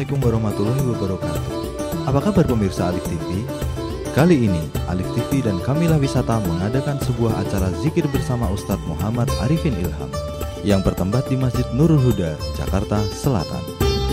Assalamualaikum warahmatullahi wabarakatuh. Apa kabar pemirsa Alif TV? Kali ini Alif TV dan Kamilah Wisata mengadakan sebuah acara zikir bersama Ustadz Muhammad Arifin Ilham yang bertempat di Masjid Nurul Huda, Jakarta Selatan.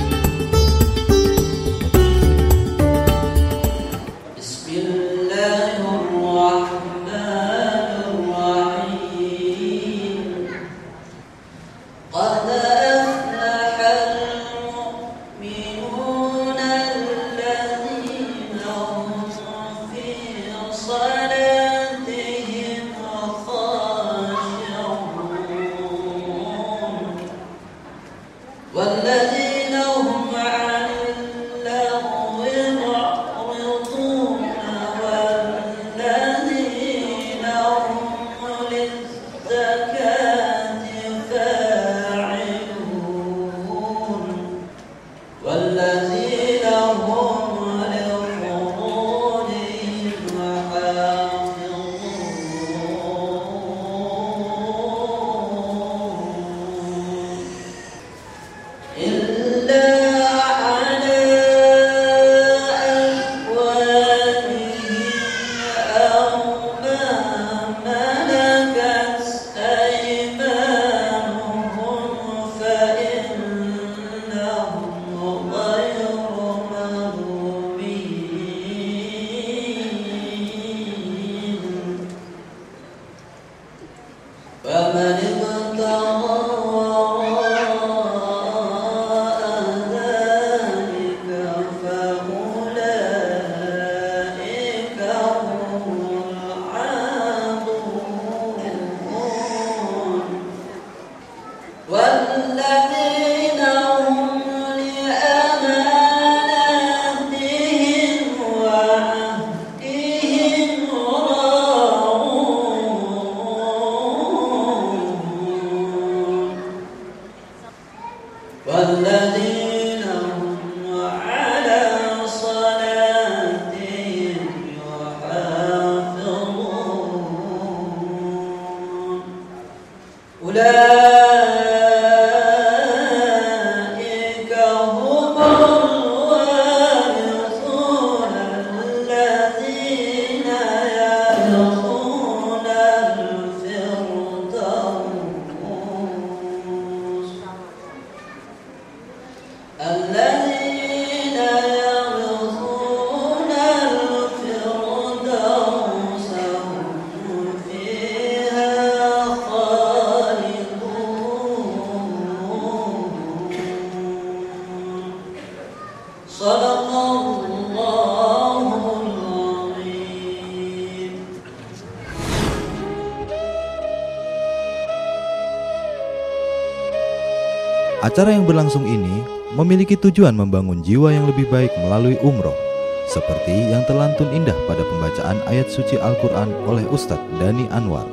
Acara yang berlangsung ini memiliki tujuan membangun jiwa yang lebih baik melalui umroh, seperti yang terlantun indah pada pembacaan ayat suci Al-Quran oleh Ustadz Dhani Anwar.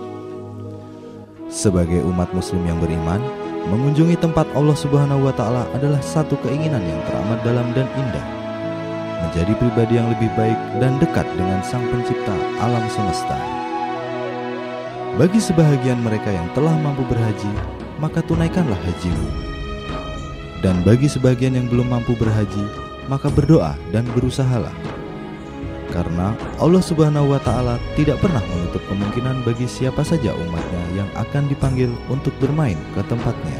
Sebagai umat muslim yang beriman, mengunjungi tempat Allah Subhanahu wa Ta'ala adalah satu keinginan yang teramat dalam dan indah, menjadi pribadi yang lebih baik dan dekat dengan Sang Pencipta alam semesta. Bagi sebahagian mereka yang telah mampu berhaji, maka tunaikanlah hajimu. Dan bagi sebagian yang belum mampu berhaji, maka berdoa dan berusahalah. Karena Allah Subhanahu wa Ta'ala tidak pernah menutup kemungkinan bagi siapa saja umatnya yang akan dipanggil untuk bermain ke tempatnya.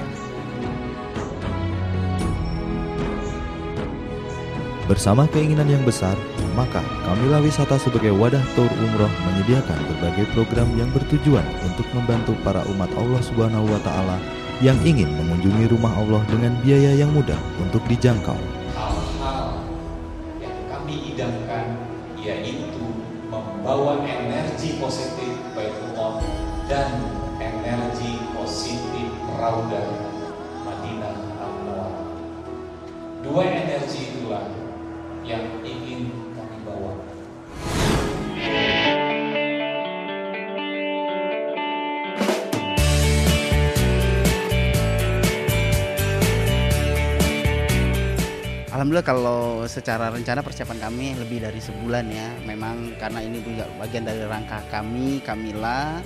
Bersama keinginan yang besar, maka Kamilah Wisata sebagai wadah tour umroh menyediakan berbagai program yang bertujuan untuk membantu para umat Allah Subhanahu wa Ta'ala yang ingin mengunjungi rumah Allah dengan biaya yang mudah untuk dijangkau. Hal-hal yang kami idamkan yaitu membawa energi positif Baitullah dan energi positif Raudah Madinah Al-Munawwarah. Dua energi itulah yang ingin kami bawa. Alhamdulillah kalau secara rencana persiapan kami lebih dari sebulan ya. Memang karena ini juga bagian dari rangka kami, Kamilah,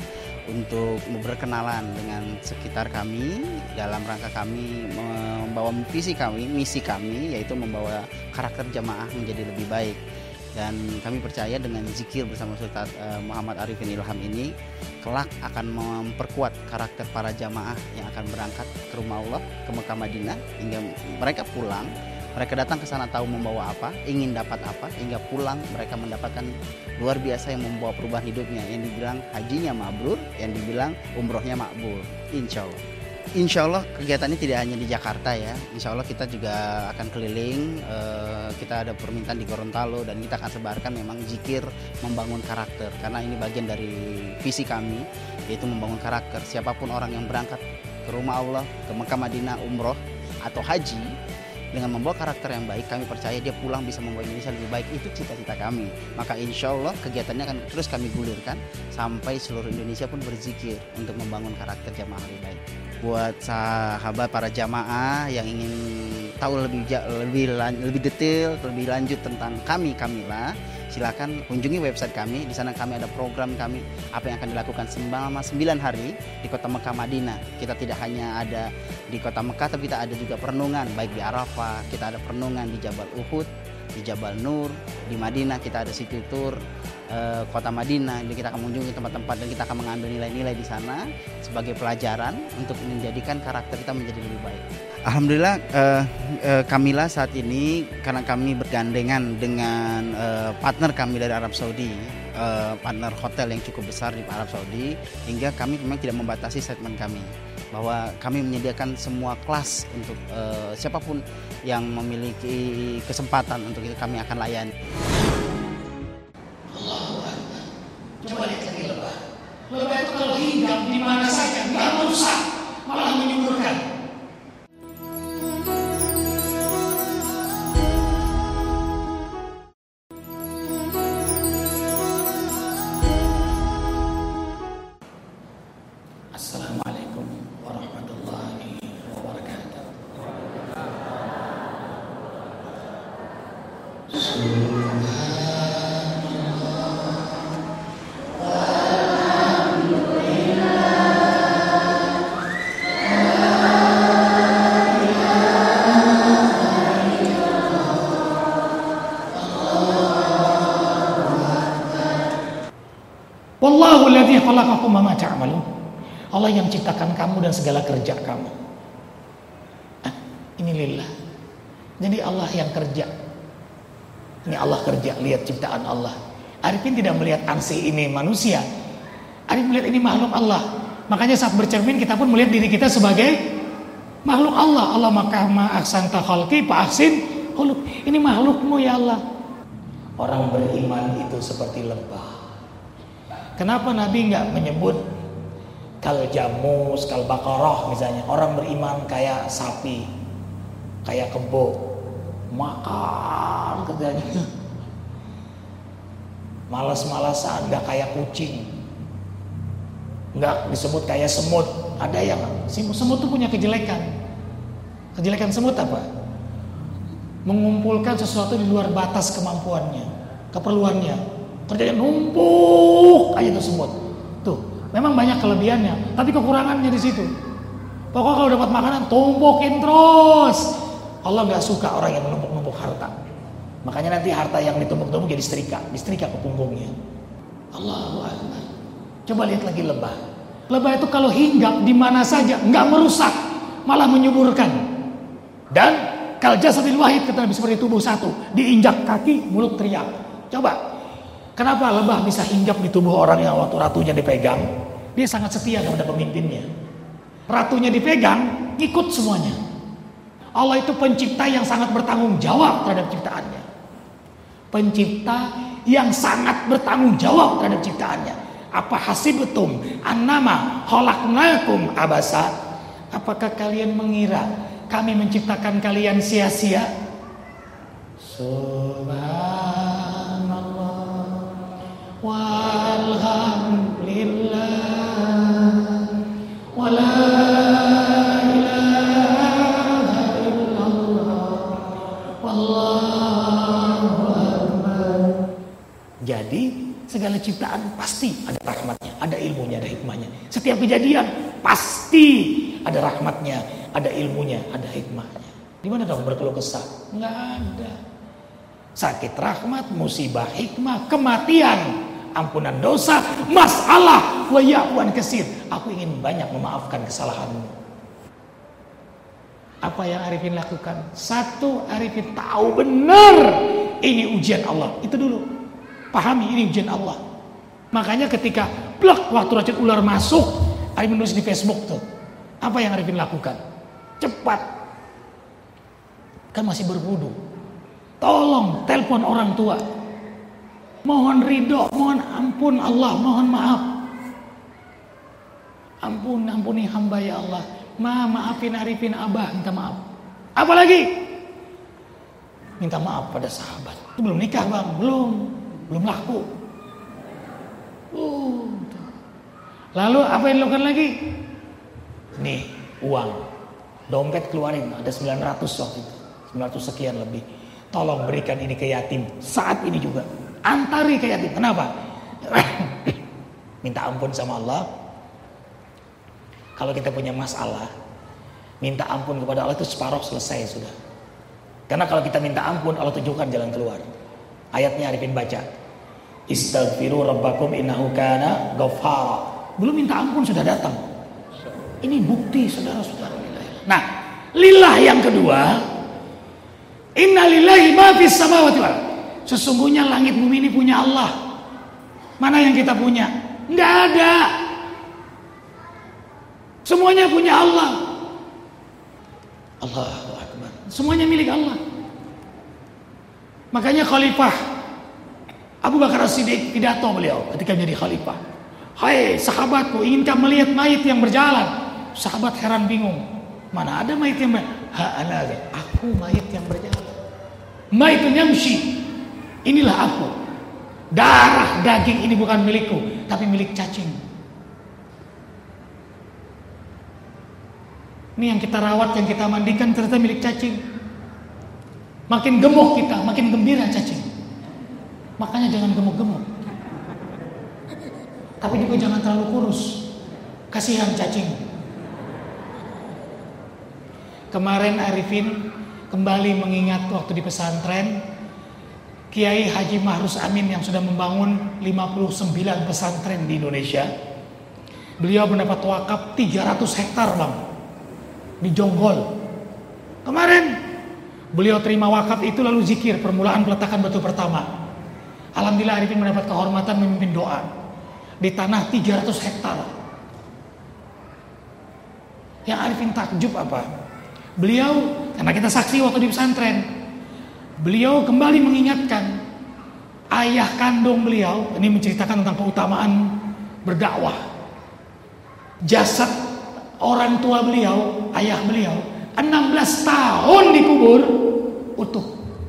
untuk berkenalan dengan sekitar kami dalam rangka kami membawa visi kami, misi kami, yaitu membawa karakter jamaah menjadi lebih baik. Dan kami percaya dengan zikir bersama Ustaz Muhammad Arifin Ilham ini kelak akan memperkuat karakter para jamaah yang akan berangkat ke rumah Allah, ke Mekah Madinah, hingga mereka pulang. Mereka datang ke sana tahu membawa apa, ingin dapat apa, hingga pulang mereka mendapatkan luar biasa yang membawa perubahan hidupnya. Yang dibilang hajinya mabrur, yang dibilang umrohnya makbul. Insya Allah kegiatannya tidak hanya di Jakarta ya. Insya Allah kita juga akan keliling. Kita ada permintaan di Gorontalo dan kita akan sebarkan memang zikir membangun karakter. Karena ini bagian dari visi kami, yaitu membangun karakter. Siapapun orang yang berangkat ke rumah Allah, ke Mekah Madinah, umroh atau haji, dengan membawa karakter yang baik, kami percaya dia pulang bisa membawa Indonesia lebih baik. Itu cita-cita kami. Maka insya Allah kegiatannya akan terus kami gulirkan sampai seluruh Indonesia pun berzikir untuk membangun karakter jamaah lebih baik. Buat sahabat para jamaah yang ingin tahu lebih detail, lebih lanjut tentang kamilah, silakan kunjungi website kami. Di sana kami ada program kami, apa yang akan dilakukan selama 9 hari di kota Mekah Madinah. Kita tidak hanya ada di kota Mekah, tapi kita ada juga perenungan baik di Arafah, kita ada perenungan di Jabal Uhud, di Jabal Nur, di Madinah kita ada city tour kota Madinah. Jadi kita akan mengunjungi tempat-tempat dan kita akan mengambil nilai-nilai di sana sebagai pelajaran untuk menjadikan karakter kita menjadi lebih baik. Alhamdulillah kamilah saat ini karena kami bergandengan dengan partner kami dari Arab Saudi, partner hotel yang cukup besar di Arab Saudi, hingga kami memang tidak membatasi statement kami bahwa kami menyediakan semua kelas untuk siapapun yang memiliki kesempatan untuk itu kami akan layani. Coba lihat lagi lebah. Lebah itu kalau hinggap di mana saja nggak merusak, malah menyuburkan. Assalamualaikum warahmatullahi wabarakatuh. Wallahu alladzi khalaqakum wa ma ta'malun. Allah yang ciptakan kamu dan segala kerja kamu. Ini lillah. Jadi Allah yang kerja. Ini Allah kerja, lihat ciptaan Allah. Arifin tidak melihat ansi ini manusia. Arifin melihat ini makhluk Allah. Makanya saat bercermin kita pun melihat diri kita sebagai makhluk Allah. Allah maka ahsanta khalqi fa ahsin khuluq. Ini makhlukmu ya Allah. Orang beriman itu seperti lebah. Kenapa Nabi nggak menyebut kal jamus, kal baqarah misalnya? Orang beriman kayak sapi, kayak kebo, makan kerjanya, malas-malasan, nggak kayak kucing, nggak disebut kayak semut. Ada yang semut tuh punya kejelekan. Kejelekan semut apa? Mengumpulkan sesuatu di luar batas kemampuannya, keperluannya. Kerjanya numpuk aja tuh semut. Tuh, memang banyak kelebihannya, tapi kekurangannya di situ. Pokoknya kalau dapat makanan tumpukin terus. Allah nggak suka orang yang menumpuk-numpuk harta. Makanya nanti harta yang ditumpuk-tumpuk jadi disetrika ke punggungnya. Allahu Akbar. Coba lihat lagi lebah. Lebah itu kalau hinggap di mana saja nggak merusak, malah menyuburkan. Dan kal jasadil wahid, kata Nabi, seperti tubuh satu, diinjak kaki mulut teriak. Coba. Kenapa lebah bisa hinggap di tubuh orang yang waktu ratunya dipegang? Dia sangat setia kepada pemimpinnya. Ratunya dipegang, ikut semuanya. Allah itu pencipta yang sangat bertanggung jawab terhadap ciptaannya. Pencipta yang sangat bertanggung jawab terhadap ciptaannya. Apa hasibtum annama khalaqnakum abasa? Apakah kalian mengira kami menciptakan kalian sia-sia? Walhamdulillah wala ilaha illallah wallahu akbar. Jadi segala ciptaan pasti ada rahmatnya, ada ilmunya, ada hikmahnya. Setiap kejadian pasti ada rahmatnya, ada ilmunya, ada hikmahnya. Di mana dong berkeluh kesah? Nggak ada. Sakit rahmat, musibah hikmah, kematian, ampunan dosa, masalah, wa ya'wan kesir. Aku ingin banyak memaafkan kesalahanmu. Apa yang Arifin lakukan? Satu, Arifin tahu benar ini ujian Allah. Itu dulu. Pahami ini ujian Allah. Makanya ketika plek waktu racun ular masuk, Arifin menulis di Facebook tuh. Apa yang Arifin lakukan? Cepat. Kan masih berwudu. Tolong telepon orang tua. Mohon ridho, mohon ampun Allah, mohon maaf. Ampuni hamba ya Allah. Maafin Arifin, Abah minta maaf. Apa lagi? Minta maaf pada sahabat. Itu belum nikah bang, belum laku. Lalu apa yang dilakukan lagi? Nih uang, dompet keluarin, ada 900 waktu itu, 900 sekian lebih. Tolong berikan ini ke yatim saat ini juga. Antari ke yatim. Kenapa? Minta ampun sama Allah. Kalau kita punya masalah, minta ampun kepada Allah itu separuh selesai sudah. Karena kalau kita minta ampun, Allah tunjukkan jalan keluar. Ayatnya Arifin baca. Istaghfiru rabbakum innahu kana ghaffara. Belum minta ampun sudah datang. Ini bukti saudara-saudara. Nah, lillah yang kedua, inna lillahi ma fis samawati wal. Sesungguhnya langit bumi ini punya Allah. Mana yang kita punya? Enggak ada. Semuanya punya Allah. Allahu Akbar. Semuanya milik Allah. Makanya Khalifah Abu Bakar As-Siddiq pidato beliau ketika menjadi khalifah. Hai sahabatku, inginkah melihat mayit yang berjalan? Sahabat heran bingung. Mana ada mayit yang berjalan? Aku mayit yang berjalan. Mayitun yamshi. Inilah aku. Darah daging ini bukan milikku, tapi milik cacing. Ini yang kita rawat, yang kita mandikan ternyata milik cacing. Makin gemuk kita, makin gembira cacing. Makanya jangan gemuk-gemuk. Tapi juga jangan terlalu kurus. Kasihan cacing. Kemarin Arifin kembali mengingat waktu di pesantren Kiai Haji Mahrus Amin yang sudah membangun 59 pesantren di Indonesia. Beliau mendapat wakaf 300 hektar bang, di Jonggol. Kemarin beliau terima wakaf itu lalu zikir permulaan peletakan batu pertama. Alhamdulillah Arifin mendapat kehormatan memimpin doa di tanah 300 hektar. Yang Arifin takjub apa? Beliau, karena kita saksi waktu di pesantren, beliau kembali mengingatkan ayah kandung beliau. Ini menceritakan tentang keutamaan berdakwah. Jasad orang tua beliau, ayah beliau 16 tahun dikubur utuh.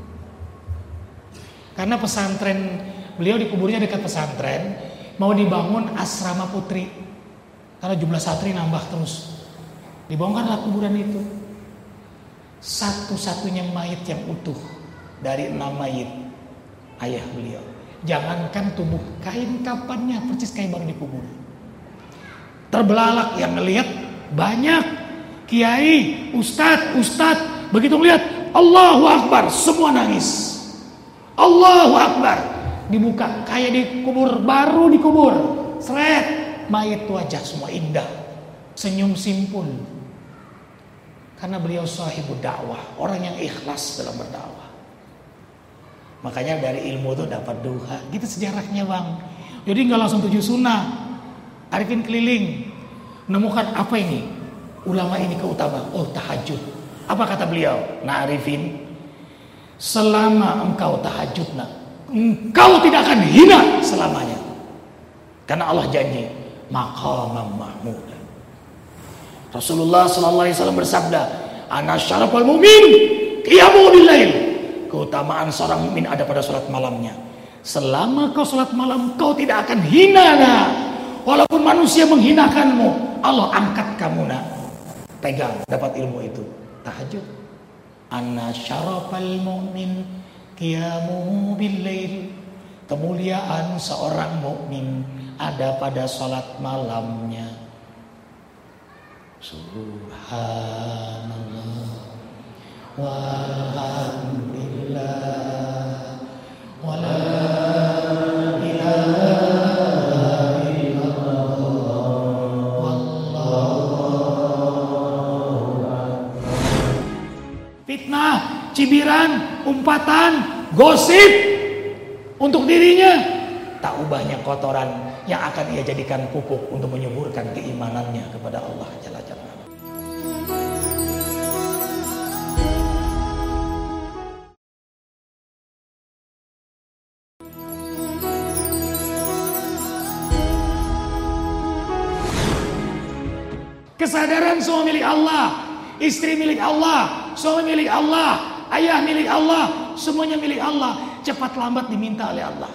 Karena pesantren beliau dikuburnya dekat pesantren, mau dibangun asrama putri. Karena jumlah santri nambah terus. Dibongkarlah kuburan itu. Satu-satunya mayit yang utuh dari 6 mayit ayah beliau. Jangankan tubuh, kain kapannya persis kayak baru dikubur. Terbelalak yang ngelihat banyak kiai, ustadz begitu lihat Allahu Akbar semua nangis. Allahu Akbar dibuka kayak dikubur, baru dikubur. Seret mayit, wajah semua indah, senyum simpul. Karena beliau sahibud dakwah, orang yang ikhlas dalam berdakwah. Makanya dari ilmu itu dapat duha. Gitu sejarahnya bang. Jadi nggak langsung 7 sunnah. Arifin keliling, menemukan apa ini? Ulama ini keutamaan. Oh tahajud. Apa kata beliau? Nah Arifin, selama engkau tahajud, engkau tidak akan hina selamanya. Karena Allah janji maqamam mahmud. Rasulullah SAW bersabda, ana syarafal mu'min qiyamu bil-lail. Keutamaan seorang mukmin ada pada salat malamnya. Selama kau salat malam, kau tidak akan hina. Walaupun manusia menghinakanmu, Allah angkat kamu. Pegang, dapat ilmu itu. Tahajud. Ana syarafal mu'min qiyamu bil-lail. kemuliaan seorang mukmin ada pada salat malamnya. Subhanallah walhamdulillah wala ilaha illallah wallahu akbar. Fitnah, cibiran, umpatan, gosip untuk dirinya, tak ubahnya kotoran yang akan ia jadikan pupuk untuk menyuburkan keimanannya kepada Allah Jalla Jalla. Kesadaran semua milik Allah, istri milik Allah, suami milik Allah, ayah milik Allah, semuanya milik Allah. Cepat lambat diminta oleh Allah.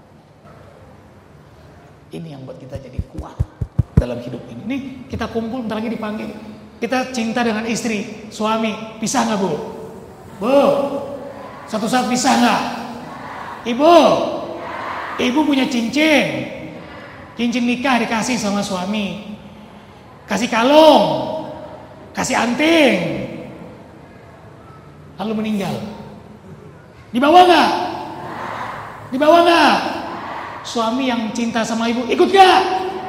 Ini yang buat kita jadi kuat dalam hidup ini. Nih kita kumpul, bentar lagi dipanggil. Kita cinta dengan istri, suami, pisah nggak bu? Bu, satu saat pisah nggak? Ibu punya cincin nikah dikasih sama suami. Kasih kalung, kasih anting, lalu meninggal. Dibawa nggak? Suami yang cinta sama ibu ikut nggak?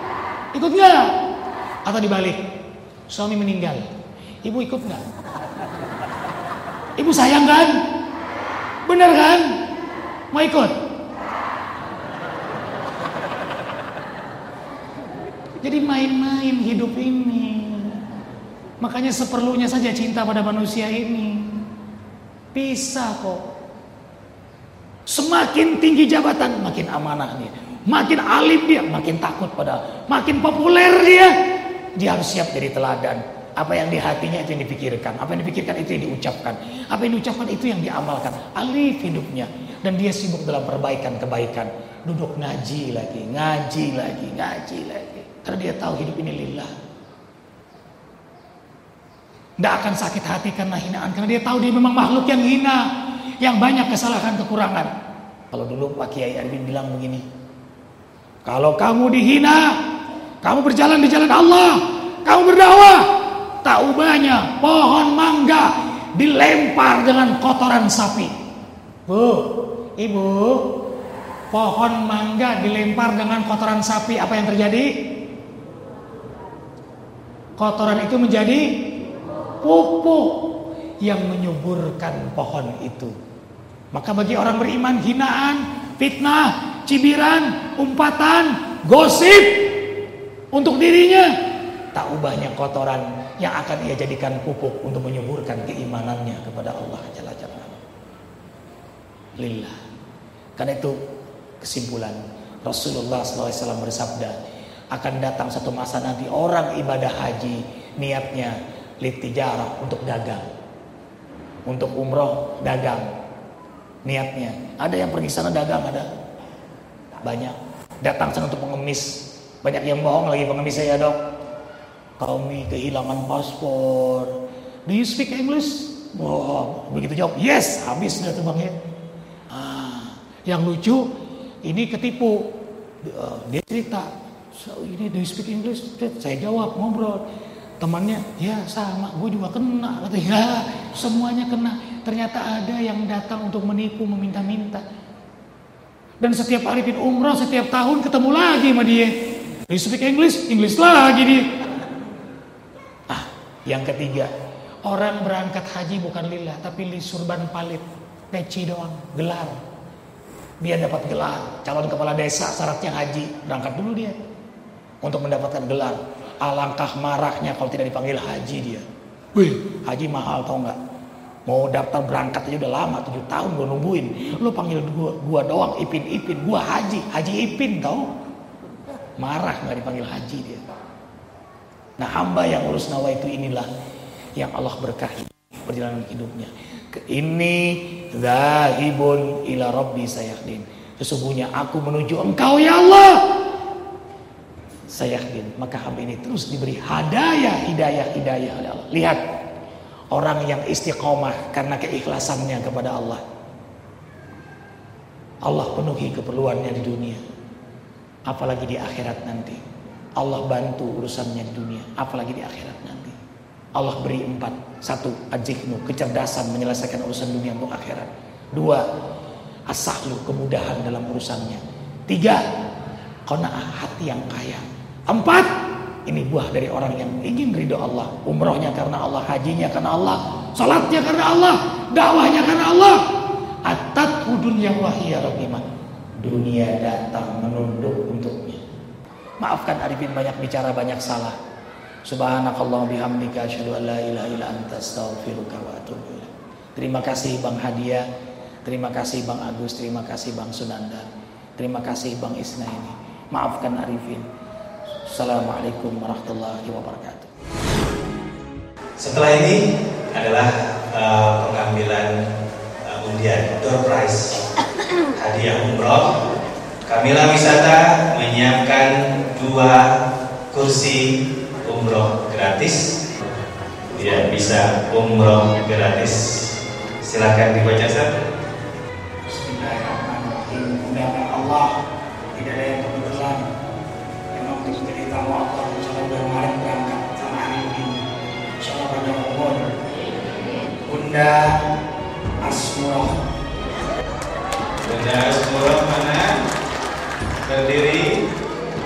Atau dibalik, suami meninggal, ibu ikut nggak? Ibu sayang kan? Bener kan? Mau ikut? Jadi main-main hidup ini. Makanya seperlunya saja cinta pada manusia ini. Bisa kok. Semakin tinggi jabatan, makin amanah dia. Makin alim dia, makin takut pada. Makin populer dia harus siap jadi teladan. Apa yang di hatinya itu yang dipikirkan. Apa yang dipikirkan itu yang diucapkan. Apa yang diucapkan itu yang diamalkan. Alif hidupnya. Dan dia sibuk dalam perbaikan-kebaikan. Duduk ngaji lagi. Karena dia tahu hidup ini lillah. Tidak akan sakit hati karena hinaan. Karena dia tahu dia memang makhluk yang hina. Yang banyak kesalahan, kekurangan. Kalau dulu Pak Kiai Arifin bilang begini. Kalau kamu dihina, kamu berjalan di jalan Allah, kamu berdakwah, tak ubahnya pohon mangga dilempar dengan kotoran sapi. Bu, ibu, pohon mangga dilempar dengan kotoran sapi, apa yang terjadi? Kotoran itu menjadi pupuk yang menyuburkan pohon itu. Maka bagi orang beriman, hinaan, fitnah, cibiran, umpatan, gosip untuk dirinya, tak ubahnya kotoran yang akan ia jadikan pupuk untuk menyuburkan keimanannya kepada Allah Jalla Jalla. Lillah. Karena itu kesimpulan Rasulullah SAW bersabda, akan datang satu masa nanti orang ibadah haji niatnya litijarah, untuk dagang, untuk umroh dagang niatnya. Ada yang pergi sana dagang, ada banyak datang sana untuk pengemis. Banyak yang bohong lagi pengemis saya, dok. Kami kehilangan paspor. Do you speak English? Wah, begitu jawab, yes, habis dah tuh bang ya. Yang lucu ini ketipu. Dia cerita, so, ini do you speak English? Saya jawab, ngobrol. Temannya, ya sama, gue juga kena. Katanya, semuanya kena. Ternyata ada yang datang untuk menipu, meminta-minta. Dan setiap Arifin umroh, setiap tahun ketemu lagi sama dia. Do you speak English? English lagi dia. Yang ketiga, orang berangkat haji bukan lillah, tapi li surban palit, peci doang, gelar. Dia dapat gelar, calon kepala desa syaratnya haji, berangkat dulu dia untuk mendapatkan gelar. Alangkah marahnya kalau tidak dipanggil haji dia. Wih, haji mahal tau nggak? Mau daftar berangkat aja udah lama, 7 tahun gue nungguin. Lo panggil gua doang, Ipin, gua haji Ipin tau? Marah nggak dipanggil haji dia. Nah, hamba yang urus nawaitu inilah yang Allah berkahi perjalanan hidupnya. Ini zahibun ila rabbi sayahdin. Sesungguhnya aku menuju engkau ya Allah. Sayahdin. Maka hamba ini terus diberi hidayah oleh Allah. Lihat orang yang istiqomah karena keikhlasannya kepada Allah. Allah penuhi keperluannya di dunia, apalagi di akhirat nanti. Allah bantu urusannya di dunia, apalagi di akhirat nanti. Allah beri 4. 1, ajiknu, kecerdasan menyelesaikan urusan dunia untuk akhirat. 2, asahlu, kemudahan dalam urusannya. 3, qanaah, hati yang kaya. 4, ini buah dari orang yang ingin ridho Allah. Umrohnya karena Allah, hajinya karena Allah, salatnya karena Allah, dakwahnya karena Allah. Atat dunya wahiyya rahimah, dunia datang menunduk untuknya. Maafkan Arifin banyak bicara, banyak salah. Subhanakallah bihamdika asyhadu an la ilaha illa anta astaghfiruka wa atubu ilaik. Terima kasih Bang Hadiah, terima kasih Bang Agus, terima kasih Bang Sunanda, terima kasih Bang Isnaini. Maafkan Arifin. Assalamualaikum warahmatullahi wabarakatuh. Setelah ini adalah pengambilan undian door prize hadiah umroh. Kamila Wisata menyiapkan 2 kursi umroh gratis. Ya, bisa umroh gratis. Silakan dibaca, Ustaz. Bismillahirrahmanirrahim. Undangan Allah tidak ada yang kebetulan. Memang menjadi tamu Allah. Insyaallah bulan Maret berangkat sama hari ini. Insyaallah pada umur. Bunda Asmurah. Bunda Asmurah mana? Berdiri.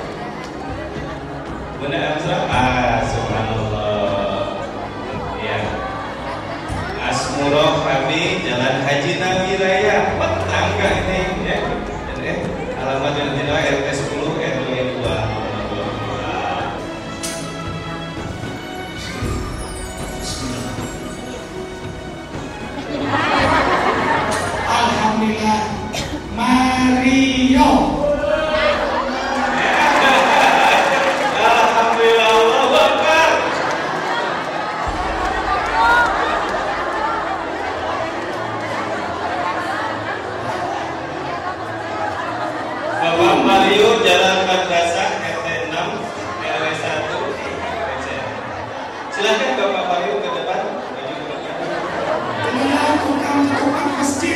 Bunda Asmurah. Subhanallah. Ya. Asmurah kami Jalan Haji Nabi Raya Petangga ini ya. Alamat Jalan Haji Nabi RT 10 RW 2. Alhamdulillah. Mario. Alhamdulillah, Allahu Akbar. Bapak Mario Jalan Madrasah RT 6 RW 1. Silakan Bapak Mario ke depan. Maju ke depan. Dia tukang masjid.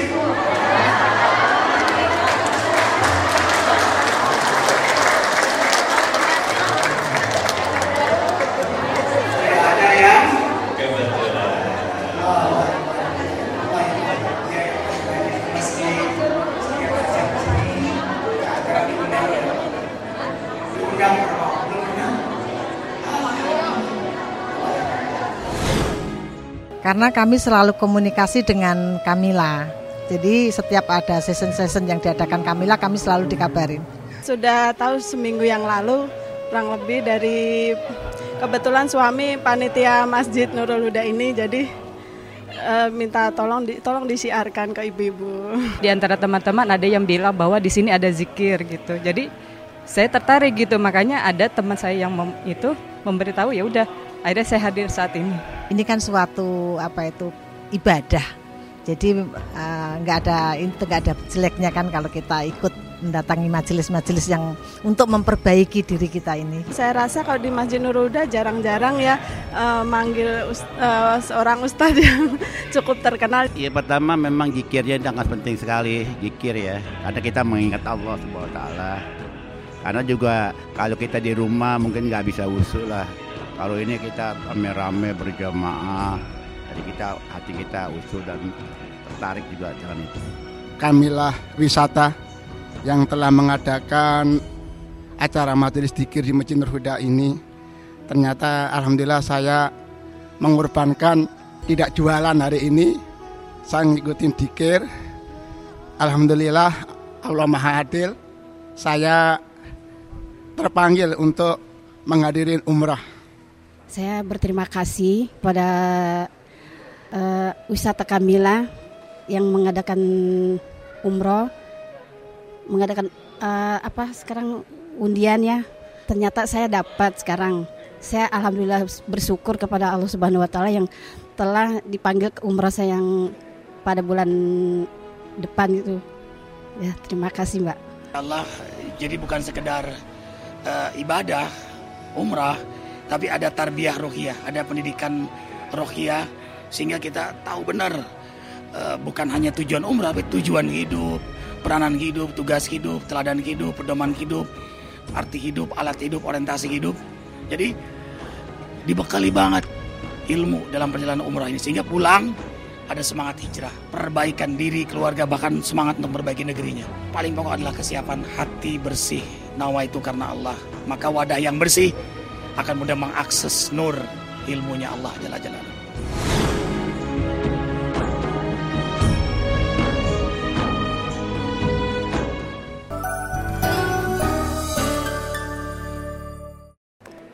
Ada yang Kebetulan. Karena kami selalu komunikasi dengan Kamila. Jadi setiap ada session-session yang diadakan Kamila, kami selalu dikabarin. Sudah tahu seminggu yang lalu, kurang lebih dari kebetulan suami panitia Masjid Nurul Huda ini, jadi minta tolong disiarkan ke ibu-ibu. Di antara teman-teman ada yang bilang bahwa di sini ada zikir gitu. Jadi saya tertarik gitu, makanya ada teman saya yang memberitahu, ya udah, akhirnya saya hadir saat ini. Ini kan suatu ibadah. Jadi nggak ada jeleknya kan kalau kita ikut mendatangi majelis-majelis yang untuk memperbaiki diri kita ini. Saya rasa kalau di Masjid Nurul Huda jarang-jarang ya manggil seorang ustadz yang cukup terkenal. Ya, pertama memang zikirnya sangat penting sekali, zikir ya. Karena kita mengingat Allah Subhanahu wa taala. Karena juga kalau kita di rumah mungkin nggak bisa wusu lah. Kalau ini kita rame-rame berjamaah, jadi hati kita usul dan tertarik juga jalan itu. Kamilah Wisata yang telah mengadakan acara majelis dzikir di Masjid Nurul Huda ini, ternyata alhamdulillah saya mengorbankan tidak jualan hari ini. Saya ngikutin dzikir. Alhamdulillah Allah Maha Adil. Saya terpanggil untuk menghadiri umrah. Saya berterima kasih pada wisata Kamila yang mengadakan umroh, mengadakan sekarang undian ya. Ternyata saya dapat sekarang. Saya alhamdulillah bersyukur kepada Allah Subhanahu wa taala yang telah dipanggil ke umrah saya yang pada bulan depan itu. Ya, terima kasih, Mbak. Allah, jadi bukan sekedar ibadah umrah, tapi ada tarbiyah rohiyah, ada pendidikan rohiyah, sehingga kita tahu benar bukan hanya tujuan umrah, tapi tujuan hidup, peranan hidup, tugas hidup, teladan hidup, pedoman hidup, arti hidup, alat hidup, orientasi hidup. Jadi dibekali banget ilmu dalam perjalanan umrah ini, sehingga pulang ada semangat hijrah, perbaikan diri, keluarga, bahkan semangat untuk memperbaiki negerinya. Paling pokok adalah kesiapan hati bersih, nawaitu karena Allah. Maka wadah yang bersih akan mudah mengakses nur ilmunya Allah Jalla Jalaluhu.